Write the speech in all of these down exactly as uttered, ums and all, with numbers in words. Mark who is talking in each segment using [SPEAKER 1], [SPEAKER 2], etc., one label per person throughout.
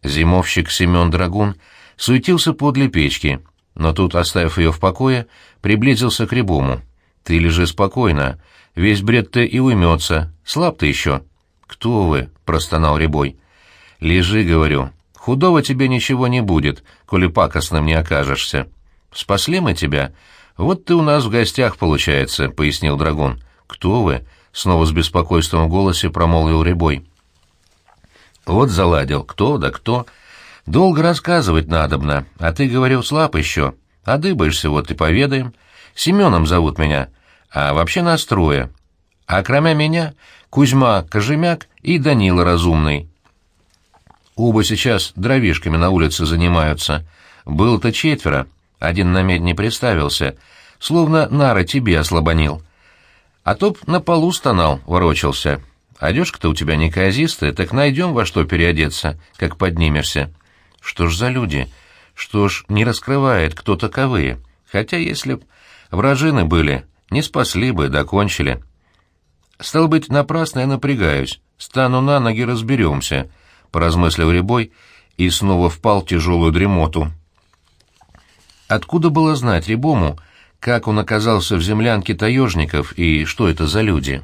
[SPEAKER 1] Зимовщик Семен Драгун суетился подле печки, но тут, оставив ее в покое, приблизился к Рябому. «Ты лежи спокойно, весь бред-то и уймется, слаб ты еще». «Кто вы?» — простонал Рябой. «Лежи, — говорю, — худого тебе ничего не будет, коли пакостным не окажешься. Спасли мы тебя, вот ты у нас в гостях, получается», — пояснил Драгун. «Кто вы?» — снова с беспокойством в голосе промолвил Рябой. «Вот заладил, кто да кто. Долго рассказывать надобно, а ты, говорил, слаб еще. Одыбаешься, вот и поведаем. Семеном зовут меня, а вообще нас трое. А кроме меня Кузьма Кожемяк и Данила Разумный. Оба сейчас дровишками на улице занимаются. Было-то четверо, один на медь не приставился, словно нары тебе ослабонил. А топ на полу стонал, ворочался. Одежка-то у тебя неказистая, так найдем во что переодеться, как поднимешься». «Что ж за люди? Что ж не раскрывает, кто таковые? Хотя если б вражины были, не спасли бы, докончили». «Стало быть, напрасно я напрягаюсь. Стану на ноги, разберемся», — поразмыслил Рябой и снова впал в тяжелую дремоту. Откуда было знать Рябому, как он оказался в землянке таежников и что это за люди?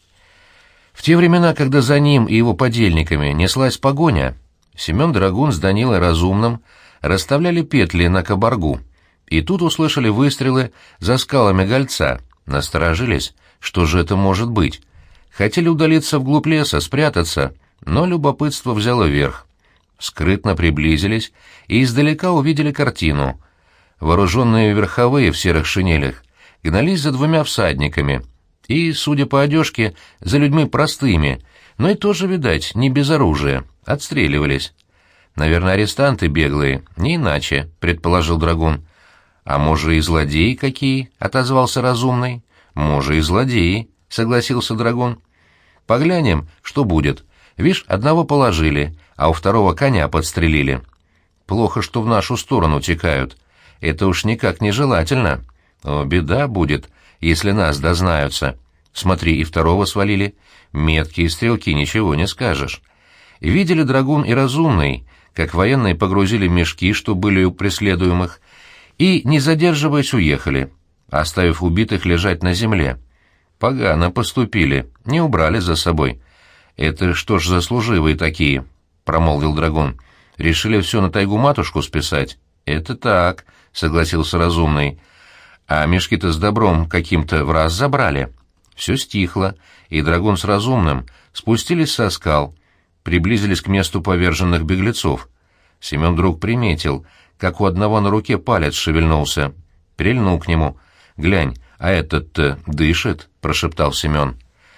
[SPEAKER 1] В те времена, когда за ним и его подельниками неслась погоня, Семен Драгун с Данилой Разумным расставляли петли на кабаргу, и тут услышали выстрелы за скалами Гольца, насторожились, что же это может быть. Хотели удалиться вглубь леса, спрятаться, но любопытство взяло верх. Скрытно приблизились и издалека увидели картину. Вооруженные верховые в серых шинелях гнались за двумя всадниками и, судя по одежке, за людьми простыми, но и тоже, видать, не без оружия, отстреливались. «Наверное, арестанты беглые, не иначе», — предположил Драгун. «А может, и злодеи какие?» — отозвался Разумный. «Может, и злодеи», — согласился Драгун. «Поглянем, что будет. Вишь, одного положили, а у второго коня подстрелили. Плохо, что в нашу сторону текают. Это уж никак не желательно. О, беда будет, если нас дознаются. Смотри, и второго свалили. Меткие стрелки, ничего не скажешь». Видели Драгун и Разумный, как военные погрузили мешки, что были у преследуемых, и, не задерживаясь, уехали, оставив убитых лежать на земле. Погано поступили, не убрали за собой. «Это что ж за служивые такие?» — промолвил Драгун. «Решили все на тайгу-матушку списать?» «Это так», — согласился Разумный. «А мешки-то с добром каким-то в раз забрали». Все стихло, и Драгун с Разумным спустились со скал, приблизились к месту поверженных беглецов. Семен вдруг приметил, как у одного на руке палец шевельнулся. Прильнул к нему. «Глянь, а этот-то дышит», — прошептал Семен.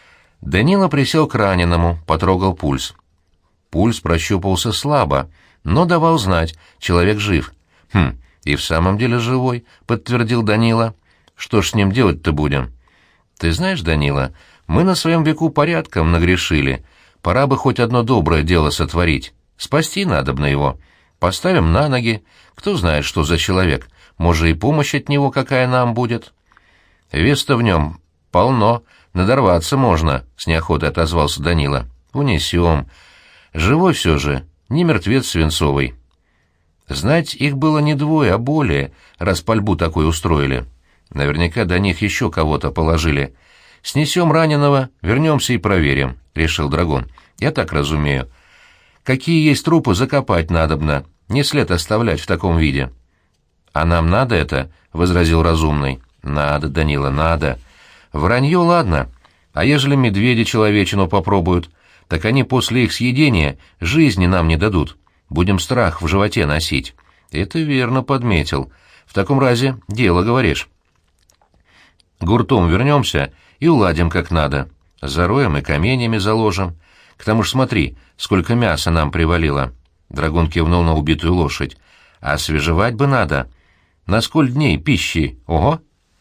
[SPEAKER 1] Данила присел к раненому, потрогал пульс. Пульс прощупался слабо, но давал знать, человек жив. «Хм, и в самом деле живой», — подтвердил Данила. «Что ж с ним делать-то будем?» «Ты знаешь, Данила, мы на своем веку порядком нагрешили. Пора бы хоть одно доброе дело сотворить. Спасти надобно его. Поставим на ноги. Кто знает, что за человек. Может, и помощь от него какая нам будет». «Вес-то в нем полно. Надорваться можно», — с неохотой отозвался Данила. «Унесем. Живой все же, не мертвец свинцовый». Знать их было не двое, а более, раз пальбу такой устроили. Наверняка до них еще кого-то положили. «Снесем раненого, вернемся и проверим», — решил Драгун. «Я так разумею. Какие есть трупы, закопать надобно, не след оставлять в таком виде». «А нам надо это?» — возразил Разумный. «Надо, Данила, надо. Вранье ладно, а ежели медведи человечину попробуют, так они после их съедения жизни нам не дадут. Будем страх в животе носить». «Это верно подметил. В таком разе дело, говоришь». «Гуртом вернемся и уладим как надо. Зароем и каменьями заложим. К тому ж смотри, сколько мяса нам привалило». Драгун кивнул на убитую лошадь. «А свежевать бы надо. На сколь дней пищи? Ого!»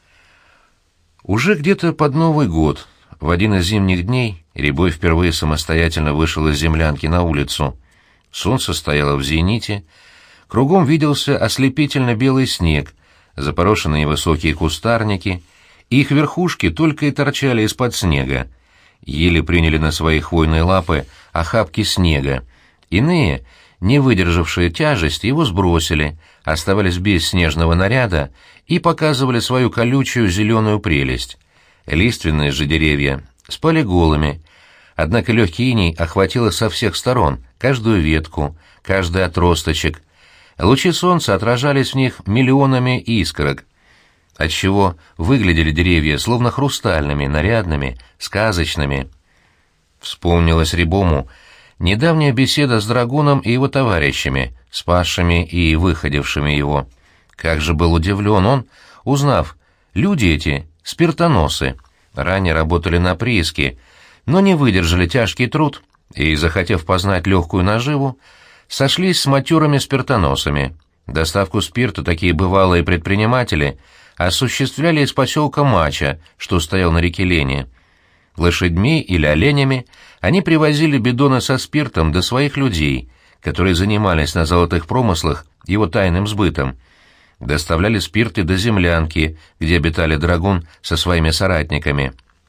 [SPEAKER 1] Уже где-то под Новый год, в один из зимних дней, Рябой впервые самостоятельно вышел из землянки на улицу. Солнце стояло в зените, кругом виделся ослепительно белый снег, запорошенные высокие кустарники, их верхушки только и торчали из-под снега. Еле приняли на свои хвойные лапы охапки снега. Иные не выдержавшие тяжесть, его сбросили, оставались без снежного наряда и показывали свою колючую зеленую прелесть. Лиственные же деревья спали голыми, однако легкий иней охватило со всех сторон, каждую ветку, каждый отросточек. Лучи солнца отражались в них миллионами искорок, отчего выглядели деревья словно хрустальными, нарядными, сказочными. Вспомнилась Рябому недавняя беседа с драгуном и его товарищами, спасшими и выходившими его. Как же был удивлен он, узнав, люди эти — спиртоносы, ранее работали на прииске, но не выдержали тяжкий труд и, захотев познать легкую наживу, сошлись с матерыми спиртоносами. Доставку спирта такие бывалые предприниматели осуществляли из поселка Мача, что стоял на реке Лени. Лошадьми или оленями они привозили бидоны со спиртом до своих людей, которые занимались на золотых промыслах его тайным сбытом. Доставляли спирт и до землянки, где обитали драгун со своими соратниками.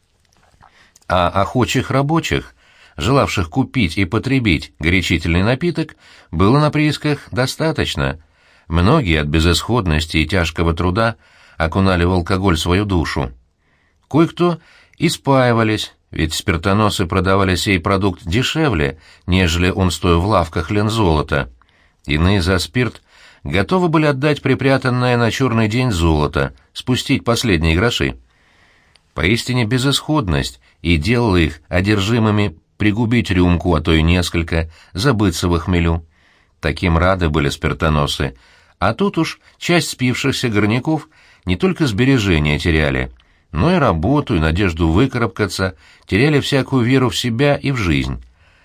[SPEAKER 1] А охочих рабочих, желавших купить и потребить горячительный напиток, было на приисках достаточно. Многие от безысходности и тяжкого труда окунали в алкоголь свою душу. Кое-кто и спаивались, ведь спиртоносы продавали сей продукт дешевле, нежели он стоил в лавках Лензолота. Иные за спирт готовы были отдать припрятанное на черный день золото, спустить последние гроши. Поистине безысходность и делала их одержимыми пригубить рюмку, а то и несколько, забыться в хмелю. Таким рады были спиртоносы, а тут уж часть спившихся горняков не только сбережения теряли, но и работу, и надежду выкарабкаться, теряли всякую веру в себя и в жизнь.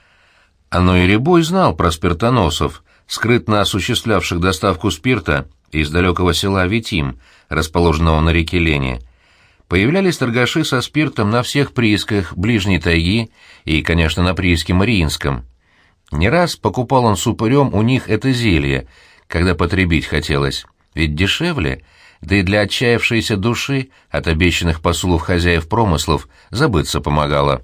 [SPEAKER 1] Но и Рябой знал про спиртоносов, скрытно осуществлявших доставку спирта из далекого села Витим, расположенного на реке Лени. Появлялись торгаши со спиртом на всех приисках ближней тайги и, конечно, на прииске Мариинском. Не раз покупал он с упырем у них это зелье, когда потребить хотелось, ведь дешевле, да и для отчаявшейся души от обещанных послов хозяев промыслов забыться помогало.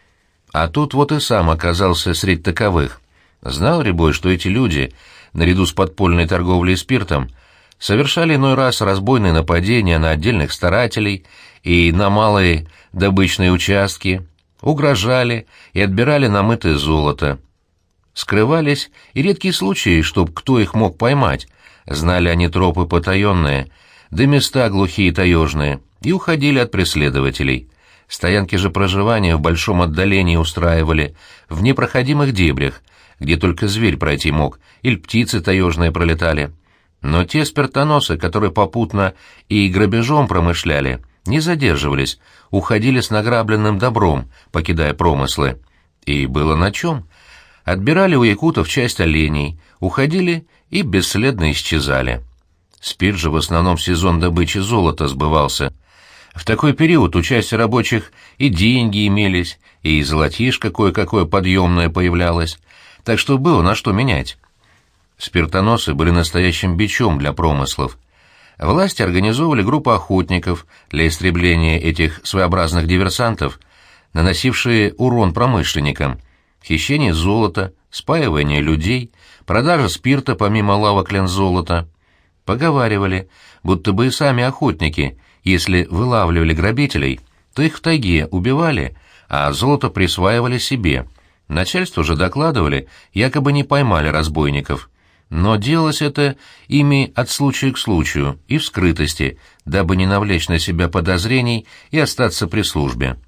[SPEAKER 1] А тут вот и сам оказался среди таковых. Знал Рябой, что эти люди, наряду с подпольной торговлей спиртом, совершали иной раз разбойные нападения на отдельных старателей и на малые добычные участки, угрожали и отбирали намытое золото. Скрывались и редкие случаи, чтоб кто их мог поймать, знали они тропы потаенные, да места глухие таежные, и уходили от преследователей. Стоянки же проживания в большом отдалении устраивали, в непроходимых дебрях, где только зверь пройти мог, или птицы таежные пролетали. Но те спиртоносы, которые попутно и грабежом промышляли, не задерживались, уходили с награбленным добром, покидая промыслы. И было на чем. Отбирали у якутов часть оленей, уходили и бесследно исчезали. Спирт же в основном в сезон добычи золота сбывался. В такой период у части рабочих и деньги имелись, и золотишко кое-какое подъемное появлялось, так что было на что менять. Спиртоносы были настоящим бичом для промыслов. Власти организовывали группу охотников для истребления этих своеобразных диверсантов, наносившие урон промышленникам, хищение золота, спаивание людей, продажа спирта помимо лавок Лензолота. Поговаривали, будто бы и сами охотники, если вылавливали грабителей, то их в тайге убивали, а золото присваивали себе. Начальству же докладывали, якобы не поймали разбойников. Но делалось это ими от случая к случаю и в скрытости, дабы не навлечь на себя подозрений и остаться при службе.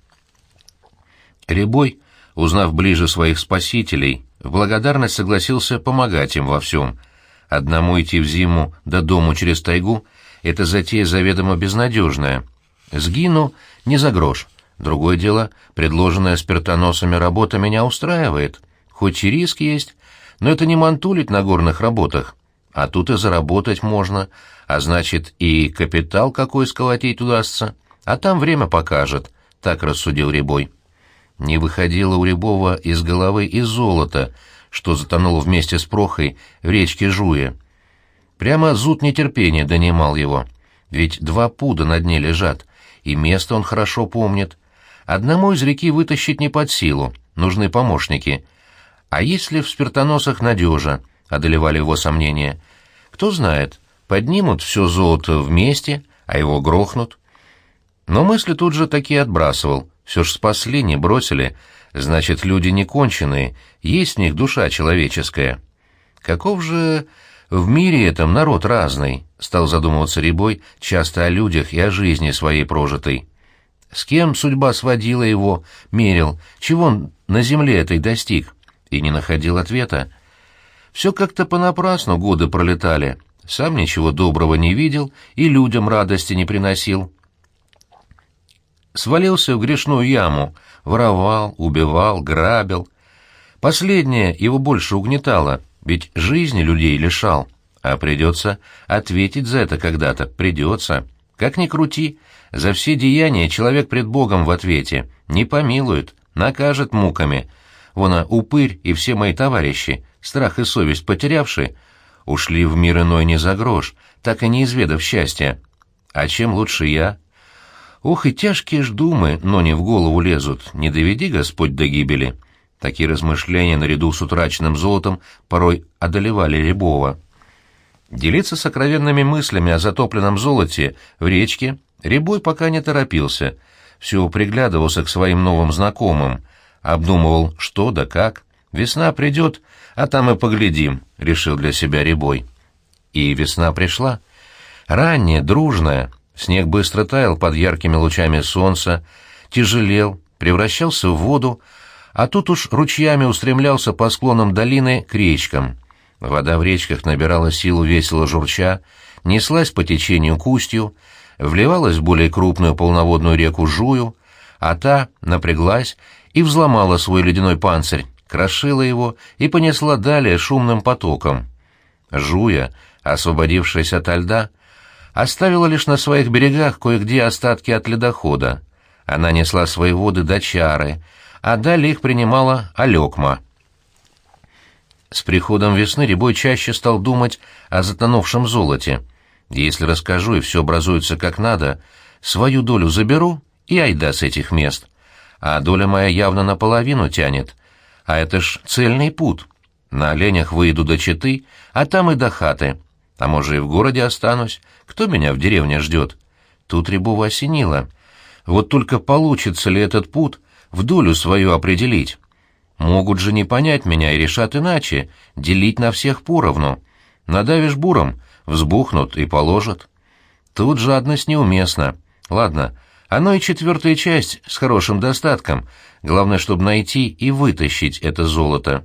[SPEAKER 1] Рябой, узнав ближе своих спасителей, в благодарность согласился помогать им во всем. Одному идти в зиму до дому через тайгу — это затея заведомо безнадежная. Сгину не за грош. Другое дело, предложенная спиртоносами работа меня устраивает. Хоть и риск есть, но это не мантулить на горных работах. А тут и заработать можно, а значит, и капитал какой сколотить удастся. А там время покажет, — так рассудил Рябой. Не выходило у Рябова из головы и золото, что затонуло вместе с Прохой в речке Жуе. Прямо зуд нетерпения донимал его. Ведь два пуда на дне лежат, и место он хорошо помнит. Одному из реки вытащить не под силу, нужны помощники. А если в спиртоносах надежа, одолевали его сомнения. Кто знает, поднимут все золото вместе, а его грохнут. Но мысли тут же такие отбрасывал. Все ж спасли, не бросили. Значит, люди не конченые, есть в них душа человеческая. Каков же в мире этом народ разный, стал задумываться Рябой часто о людях и о жизни своей прожитой. С кем судьба сводила его, мерил, чего он на земле этой достиг, и не находил ответа. Все как-то понапрасну годы пролетали, сам ничего доброго не видел и людям радости не приносил. Свалился в грешную яму, воровал, убивал, грабил. Последнее его больше угнетало, ведь жизни людей лишал, а придется ответить за это когда-то, придется. Как ни крути, за все деяния человек пред Богом в ответе, не помилует, накажет муками. Вон, а упырь и все мои товарищи, страх и совесть потерявшие, ушли в мир иной не за грош, так и не изведав счастья. А чем лучше я? Ох, и тяжкие ж думы, но не в голову лезут, не доведи Господь до гибели. Такие размышления наряду с утраченным золотом порой одолевали Рябова. Делиться сокровенными мыслями о затопленном золоте в речке Рябой пока не торопился, все приглядывался к своим новым знакомым, обдумывал, что да как. Весна придет, а там и поглядим, — решил для себя Рябой. И весна пришла. Ранняя, дружная. Снег быстро таял под яркими лучами солнца, тяжелел, превращался в воду, а тут уж ручьями устремлялся по склонам долины к речкам. Вода в речках набирала силу весело журча, неслась по течению к устью, вливалась в более крупную полноводную реку Жую, а та напряглась и взломала свой ледяной панцирь, крошила его и понесла далее шумным потоком. Жуя, освободившись ото льда, оставила лишь на своих берегах кое-где остатки от ледохода. Она несла свои воды до Чары, а далее их принимала Алекма. С приходом весны Рябой чаще стал думать о затонувшем золоте. Если расскажу и все образуется как надо, свою долю заберу и айда с этих мест. А доля моя явно наполовину тянет. А это ж цельный путь. На оленях выйду до Читы, а там и до хаты. А может, и в городе останусь. Кто меня в деревне ждет? Тут Рябова осенило. Вот только получится ли этот путь в долю свою определить? Могут же не понять меня и решат иначе, делить на всех поровну. Надавишь буром, взбухнут и положат. Тут жадность неуместна. Ладно, оно и четвертая часть с хорошим достатком. Главное, чтобы найти и вытащить это золото.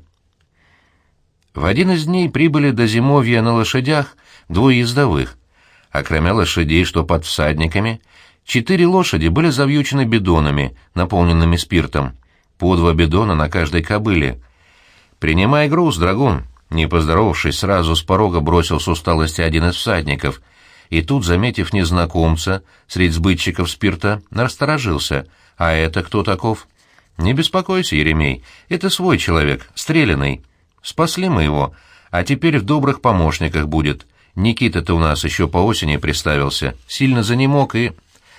[SPEAKER 1] В один из дней прибыли до зимовья на лошадях двое ездовых. А кроме лошадей, что под всадниками, четыре лошади были завьючены бидонами, наполненными спиртом. По два бидона на каждой кобыле. «Принимай груз, драгун!» Не поздоровавшись, сразу с порога бросил с усталости один из всадников. И тут, заметив незнакомца, среди сбытчиков спирта, насторожился. «А это кто таков?» «Не беспокойся, Еремей, это свой человек, стреляный. Спасли мы его, а теперь в добрых помощниках будет. Никита-то у нас еще по осени приставился, сильно занемог и...»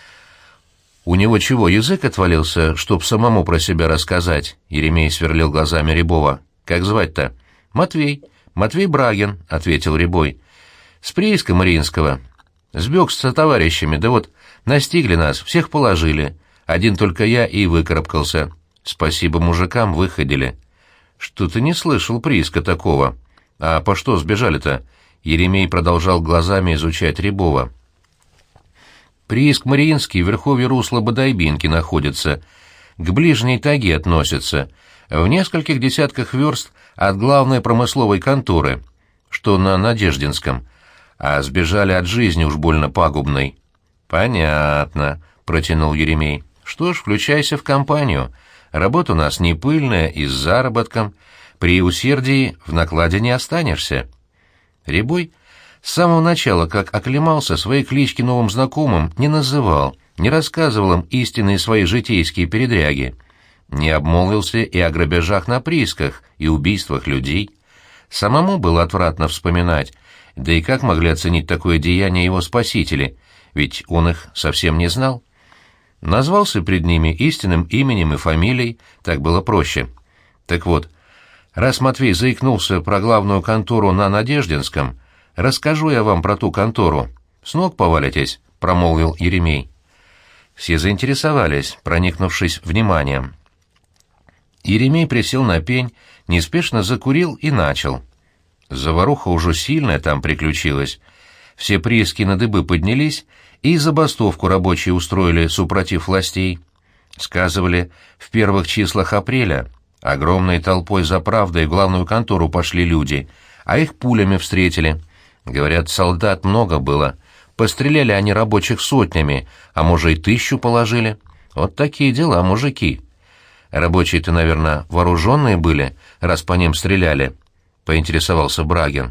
[SPEAKER 1] «У него чего, язык отвалился, чтоб самому про себя рассказать?» Еремей сверлил глазами Рябова. «Как звать-то?» «Матвей. Матвей Брагин», — ответил Рябой. «С прииска Мариинского. Сбег с товарищами, да вот настигли нас, всех положили. Один только я и выкарабкался. Спасибо мужикам, выходили». «Что-то не слышал прииска такого. А по что сбежали-то?» Еремей продолжал глазами изучать Рябова. Прииск Мариинский в верховье русла Бодайбинки находится, к ближней тайге относится, в нескольких десятках верст от главной промысловой конторы, что на Надеждинском, а сбежали от жизни уж больно пагубной. «Понятно», — протянул Еремей. «Что ж, включайся в компанию. Работа у нас не пыльная и с заработком. При усердии в накладе не останешься». Рябой с самого начала, как оклемался, свои клички новым знакомым не называл, не рассказывал им истинные свои житейские передряги, не обмолвился и о грабежах на приисках и убийствах людей. Самому было отвратно вспоминать, да и как могли оценить такое деяние его спасители, ведь он их совсем не знал. Назвался пред ними истинным именем и фамилией, так было проще. Так вот, Раз Матвей заикнулся про главную контору на Надеждинском, расскажу я вам про ту контору. С ног повалитесь, — промолвил Еремей. Все заинтересовались, проникнувшись вниманием. Еремей присел на пень, неспешно закурил и начал. Заваруха уже сильная там приключилась. Все прииски на дыбы поднялись, и забастовку рабочие устроили супротив властей. Сказывали, в первых числах апреля огромной толпой за правдой в главную контору пошли люди, а их пулями встретили. Говорят, солдат много было. Постреляли они рабочих сотнями, а может и тысячу положили. Вот такие дела, мужики. Рабочие-то, наверное, вооруженные были, раз по ним стреляли, — поинтересовался Брагин.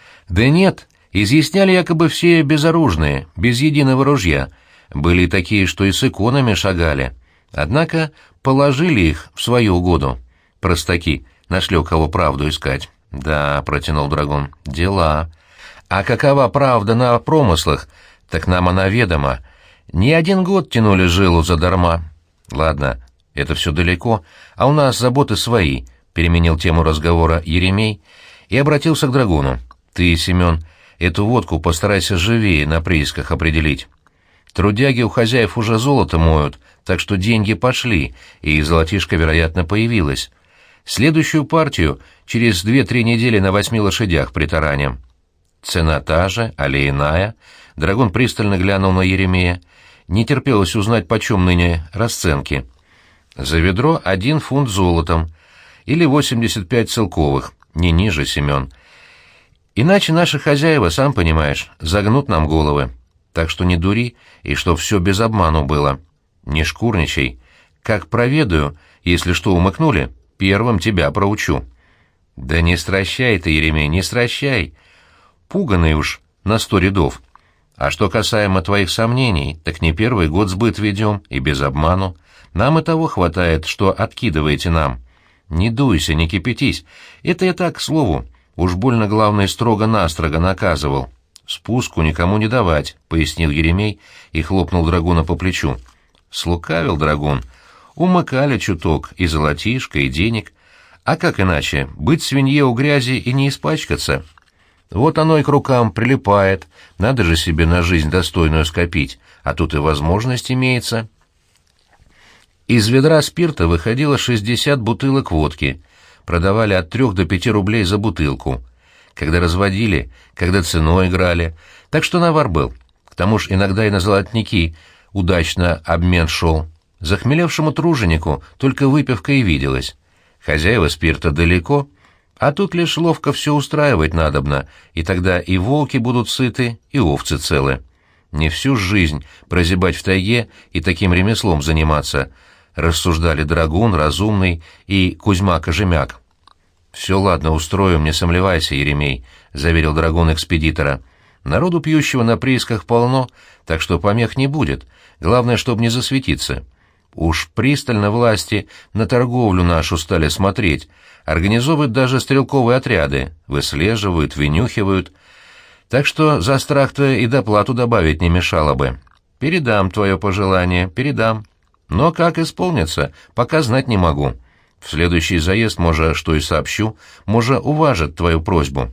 [SPEAKER 1] Да нет, изъясняли якобы все безоружные, без единого ружья. Были и такие, что и с иконами шагали. Однако положили их в свою угоду. Простаки, нашли у кого правду искать. Да, — протянул Драгун, — дела. А какова правда на промыслах, так нам она ведома. Не один год тянули жилу задарма. Ладно, это все далеко, а у нас заботы свои, — переменил тему разговора Еремей и обратился к Драгуну. Ты, Семен, эту водку постарайся живее на приисках определить. Трудяги у хозяев уже золото моют, так что деньги пошли, и золотишко, вероятно, появилось. Следующую партию через две-три недели на восьми лошадях притараним. Цена та же, али иная. Драгун пристально глянул на Еремея. Не терпелось узнать, почем ныне расценки. За ведро один фунт золотом, или восемьдесят пять целковых, не ниже, Семен. Иначе наши хозяева, сам понимаешь, загнут нам головы. Так что не дури, и чтоб все без обману было. Не шкурничай. Как проведаю, если что умыкнули, первым тебя проучу. Да не стращай ты, Еремей, не стращай. Пуганый уж на сто рядов. А что касаемо твоих сомнений, так не первый год сбыт ведем, и без обману. Нам и того хватает, что откидываете нам. Не дуйся, не кипятись. Это я так, к слову. Уж больно главный строго-настрого наказывал. Спуску никому не давать, — пояснил Еремей и хлопнул Драгуна по плечу. Слукавил Драгун. Умыкали чуток и золотишко, и денег. А как иначе, быть свинье у грязи и не испачкаться? Вот оно и к рукам прилипает, надо же себе на жизнь достойную скопить, а тут и возможность имеется. Из ведра спирта выходило шестьдесят бутылок водки, продавали от трех до пяти рублей за бутылку, когда разводили, когда ценой играли, так что навар был. К тому ж иногда и на золотники удачно обмен шел. Захмелевшему труженику только выпивка и виделась. Хозяева спирта далеко, а тут лишь ловко все устраивать надобно, и тогда и волки будут сыты, и овцы целы. Не всю жизнь прозябать в тайге и таким ремеслом заниматься, рассуждали Драгун, Разумный и Кузьма-Кожемяк. «Все ладно, устроим, не сомневайся, Еремей», — заверил Драгун экспедитора. «Народу пьющего на приисках полно, так что помех не будет. Главное, чтобы не засветиться. Уж пристально власти на торговлю нашу стали смотреть, организовывают даже стрелковые отряды, выслеживают, вынюхивают. Так что за страх-то и доплату добавить не мешало бы. Передам твое пожелание, передам. Но как исполнится, пока знать не могу. В следующий заезд, может, что и сообщу, может, уважат твою просьбу.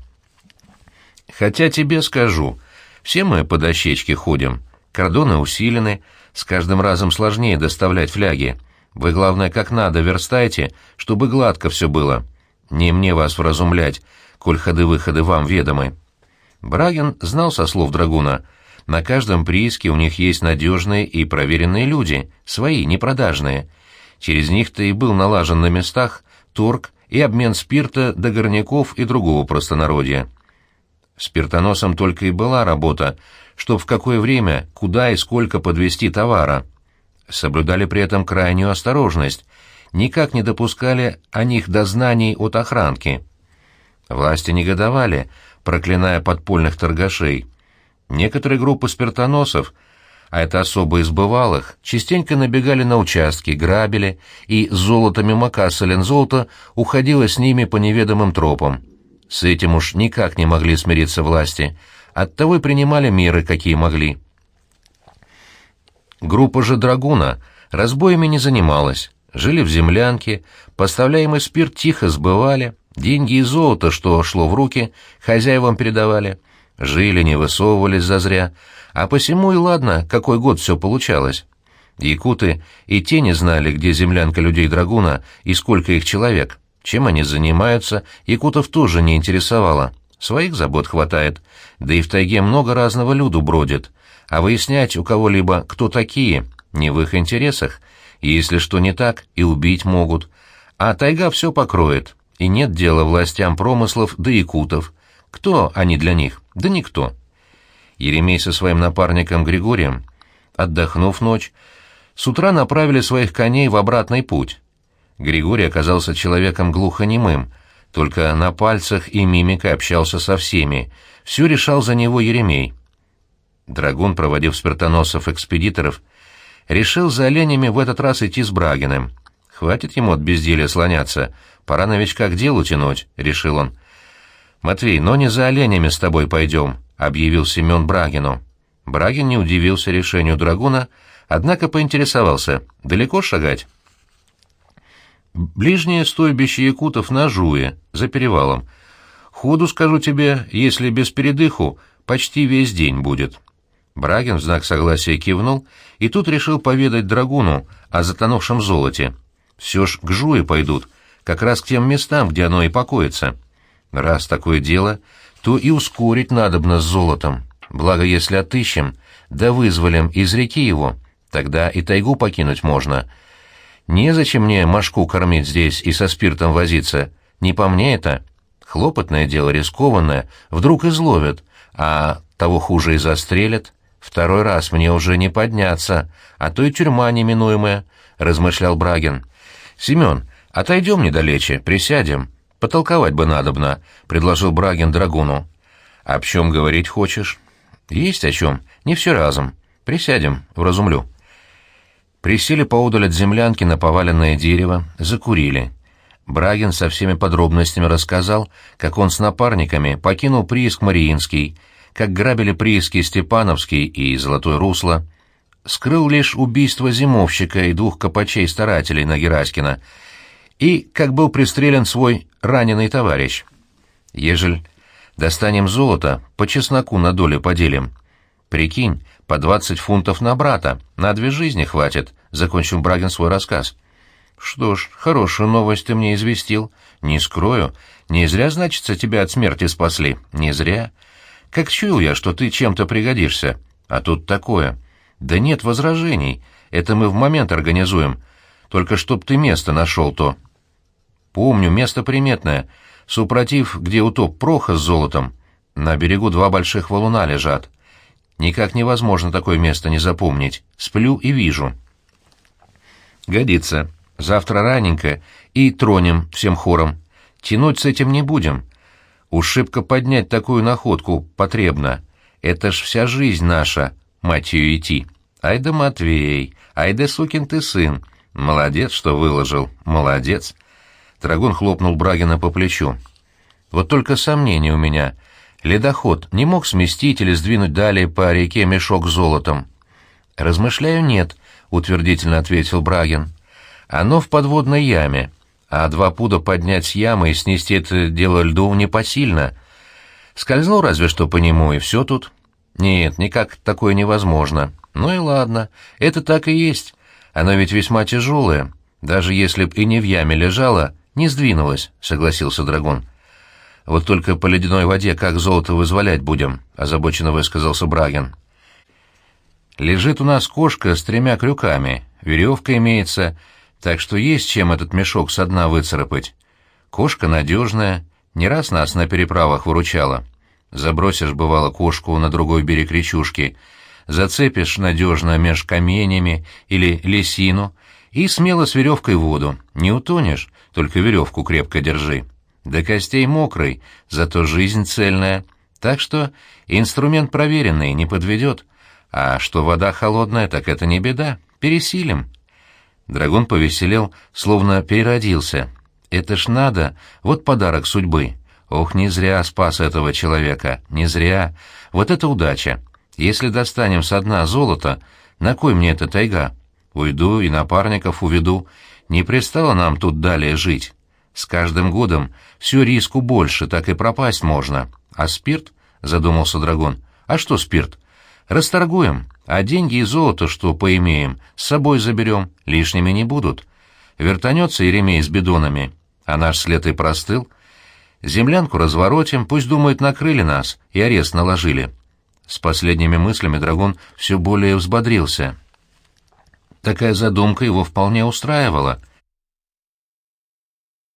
[SPEAKER 1] Хотя тебе скажу, все мы по дощечке ходим, кордоны усилены, с каждым разом сложнее доставлять фляги. Вы, главное, как надо верстайте, чтобы гладко все было. Не мне вас вразумлять, коль ходы-выходы вам ведомы». Брагин знал со слов Драгуна. На каждом прииске у них есть надежные и проверенные люди, свои, непродажные. Через них-то и был налажен на местах торг и обмен спирта до горняков и другого простонародья. Спиртоносом только и была работа, чтоб в какое время, куда и сколько подвезти товара. Соблюдали при этом крайнюю осторожность, никак не допускали о них дознаний от охранки. Власти негодовали, проклиная подпольных торгашей. Некоторые группы спиртоносов, а это особо из бывалых, частенько набегали на участки, грабили, и с золотом мимо кассы Лензолота уходило с ними по неведомым тропам. С этим уж никак не могли смириться власти, оттого и принимали меры, какие могли. Группа же Драгуна разбоями не занималась, жили в землянке, поставляемый спирт тихо сбывали, Деньги и золото, что шло в руки, хозяевам передавали. Жили, не высовывались зазря. А посему и ладно, какой год все получалось. Якуты и те не знали, где землянка людей-драгуна и сколько их человек. Чем они занимаются, якутов тоже не интересовало. Своих забот хватает. Да и в тайге много разного люду бродит. А выяснять у кого-либо, кто такие, не в их интересах. И если что не так, и убить могут. А тайга все покроет. И нет дела властям промыслов да якутов. Кто они для них? Да никто. Еремей со своим напарником Григорием, отдохнув ночь, с утра направили своих коней в обратный путь. Григорий оказался человеком глухонемым, только на пальцах и мимикой общался со всеми, все решал за него Еремей. Драгун, проводив смертоносцев-экспедиторов, решил за оленями в этот раз идти с Брагиным. «Хватит ему от безделья слоняться, пора новичка к делу тянуть», — решил он. «Матвей, но не за оленями с тобой пойдем», — объявил Семен Брагину. Брагин не удивился решению Драгуна, однако поинтересовался, далеко шагать? «Ближнее стойбище якутов на Жуе, за перевалом. Ходу, скажу тебе, если без передыху, почти весь день будет». Брагин в знак согласия кивнул, и тут решил поведать Драгуну о затонувшем золоте. Все ж к Жуе пойдут, как раз к тем местам, где оно и покоится. Раз такое дело, то и ускорить надобно с золотом. Благо, если отыщем, да вызволим из реки его, тогда и тайгу покинуть можно. Незачем мне мошку кормить здесь и со спиртом возиться. Не по мне это. Хлопотное дело, рискованное, вдруг изловят, а того хуже и застрелят. Второй раз мне уже не подняться, а то и тюрьма неминуемая, — размышлял Брагин. — Семен, отойдем недалече, присядем. Потолковать бы надобно, — предложил Брагин Драгуну. — Об чем говорить хочешь? — Есть о чем, не все разом. Присядем, вразумлю. Присели поодаль от землянки на поваленное дерево, закурили. Брагин со всеми подробностями рассказал, как он с напарниками покинул прииск Мариинский, как грабили прииски Степановский и Золотое Русло, скрыл лишь убийство зимовщика и двух копачей-старателей на Гераськина, и как был пристрелен свой раненый товарищ. Ежель достанем золото, по чесноку на долю поделим. Прикинь, по двадцать фунтов на брата, на две жизни хватит, — закончил Брагин свой рассказ. Что ж, хорошую новость ты мне известил. Не скрою, не зря, значится, тебя от смерти спасли, не зря. Как чуял я, что ты чем-то пригодишься, а тут такое. Да нет возражений, это мы в момент организуем, только чтоб ты место нашел-то. Помню, место приметное, супротив, где утоп Проха с золотом, на берегу два больших валуна лежат. Никак невозможно такое место не запомнить, сплю и вижу. Годится. Завтра раненько и тронем всем хором. Тянуть с этим не будем. Уж шибко поднять такую находку потребно. Это ж вся жизнь наша, мать ее идти. Ай да Матвей, ай да сукин ты сын. Молодец, что выложил, молодец. Драгун хлопнул Брагина по плечу. Вот только сомнение у меня. Ледоход не мог сместить или сдвинуть далее по реке мешок с золотом? Размышляю, нет, утвердительно ответил Брагин. Оно в подводной яме, а два пуда поднять с ямы и снести это дело льду непосильно. Скользнул разве что по нему, и все тут. Нет, никак такое невозможно. Ну и ладно, это так и есть. Оно ведь весьма тяжелое. Даже если б и не в яме лежало, не сдвинулось, согласился Драгун. Вот только по ледяной воде как золото вызволять будем, озабоченно высказался Брагин. Лежит у нас кошка с тремя крюками, веревка имеется, так что есть чем этот мешок со дна выцарапать. Кошка надежная, не раз нас на переправах выручала. Забросишь, бывало, кошку на другой берег речушки, зацепишь надежно меж каменями или лесину и смело с веревкой в воду. Не утонешь, только веревку крепко держи. До костей мокрый, зато жизнь цельная. Так что инструмент проверенный, не подведет. А что вода холодная, так это не беда, пересилим. Драгун повеселел, словно переродился. Это ж надо, вот подарок судьбы. Ох, не зря спас этого человека, не зря. Вот это удача. Если достанем со дна золото, на кой мне эта тайга? Уйду и напарников уведу. Не пристало нам тут далее жить. С каждым годом все риску больше, так и пропасть можно. А спирт? — задумался Драгун. А что спирт? Расторгуем, а деньги и золото, что поимеем, с собой заберем, лишними не будут. Вертанется Еремей с бидонами, а наш след и простыл. Землянку разворотим, пусть думают, накрыли нас и арест наложили. С последними мыслями Драгун все более взбодрился. Такая задумка его вполне устраивала —